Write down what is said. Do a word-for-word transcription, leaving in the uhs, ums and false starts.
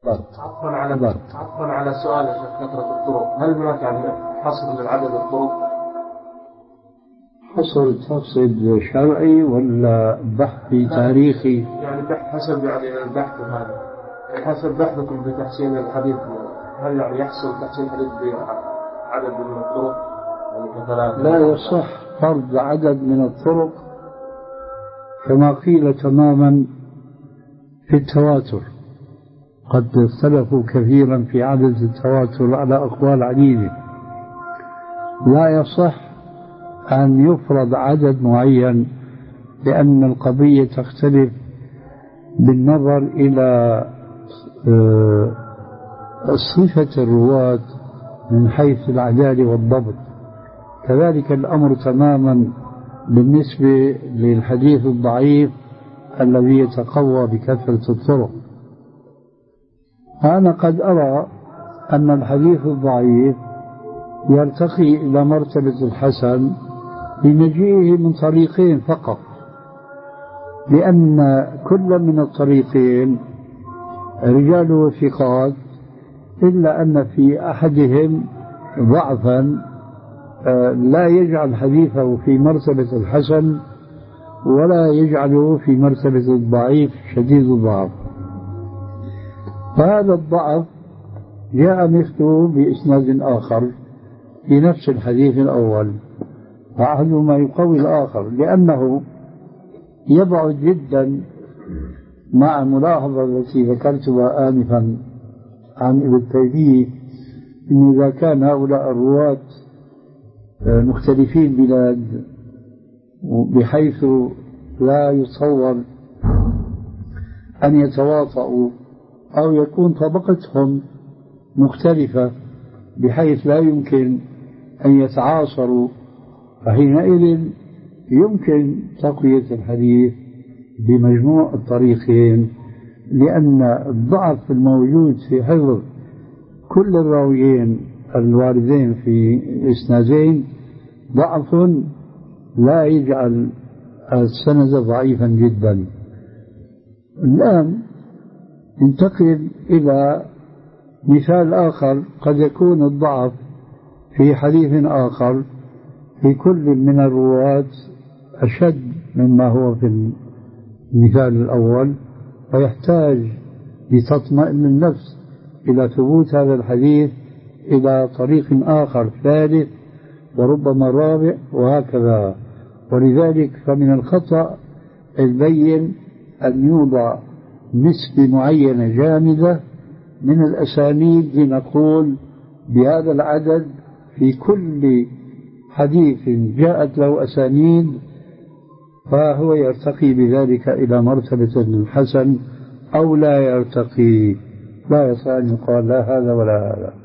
عطفا على عطفا على سؤال كثرة الطرق، هل هناك يعني حصر للعدد الطرق؟ حصر تقصد شرعي ولا بحثي تاريخي؟ يعني بحث حسب يعني البحث هذا، يعني حسب بحثكم في تحسين الحديث، هل يعني يحصل تحسين الحديث بعدد من الطرق يعني كثلاثة؟ لا يصح فرض عدد من الطرق كما قيل تماما في التواتر. قد اختلفوا كثيرا في عدد التواتر على أقوال عديدة. لا يصح أن يفرض عدد معين، لأن القضية تختلف بالنظر إلى صفة الرواة من حيث العدالة والضبط. كذلك الأمر تماما بالنسبة للحديث الضعيف الذي يتقوى بكثرة الطرق. أنا قد أرى أن الحديث الضعيف يرتقي إلى مرتبة الحسن بمجيئه من طريقين فقط، لأن كل من الطريقين رجاله ثقات، إلا أن في أحدهم ضعفا لا يجعل حديثه في مرتبة الحسن ولا يجعله في مرتبة الضعيف شديد الضعف. فهذا الضعف جاء مثله بإسناد آخر في نفس الحديث الأول، فأحدهما يقوي الآخر، لأنه يبعد جدا مع الملاحظة التي ذكرتها آنفا عن ابن تيمية، إن إذا كان هؤلاء الرواة مختلفين بلاد بحيث لا يتصور أن يتواطؤوا، أو يكون طبقتهم مختلفة بحيث لا يمكن أن يتعاصروا، فحينئذ يمكن تقوية الحديث بمجموع الطريقين، لأن الضعف الموجود في حفظ كل الراويين الواردين في الإسنادين ضعف لا يجعل السند ضعيفا جدا. الآن ننتقل إلى مثال آخر، قد يكون الضعف في حديث آخر في كل من الرواة أشد مما هو في المثال الأول، فيحتاج لتطمئن النفس إلى ثبوت هذا الحديث إلى طريق آخر ثالث وربما رابع وهكذا. ولذلك فمن الخطأ البين أن يوضع نسبة معينة جامدة من الأسانيد لنقول بهذا العدد في كل حديث جاءت له أسانيد، فهو يرتقي بذلك إلى مرتبة الحسن أو لا يرتقي. لا يصح أن يقال لا هذا ولا هذا.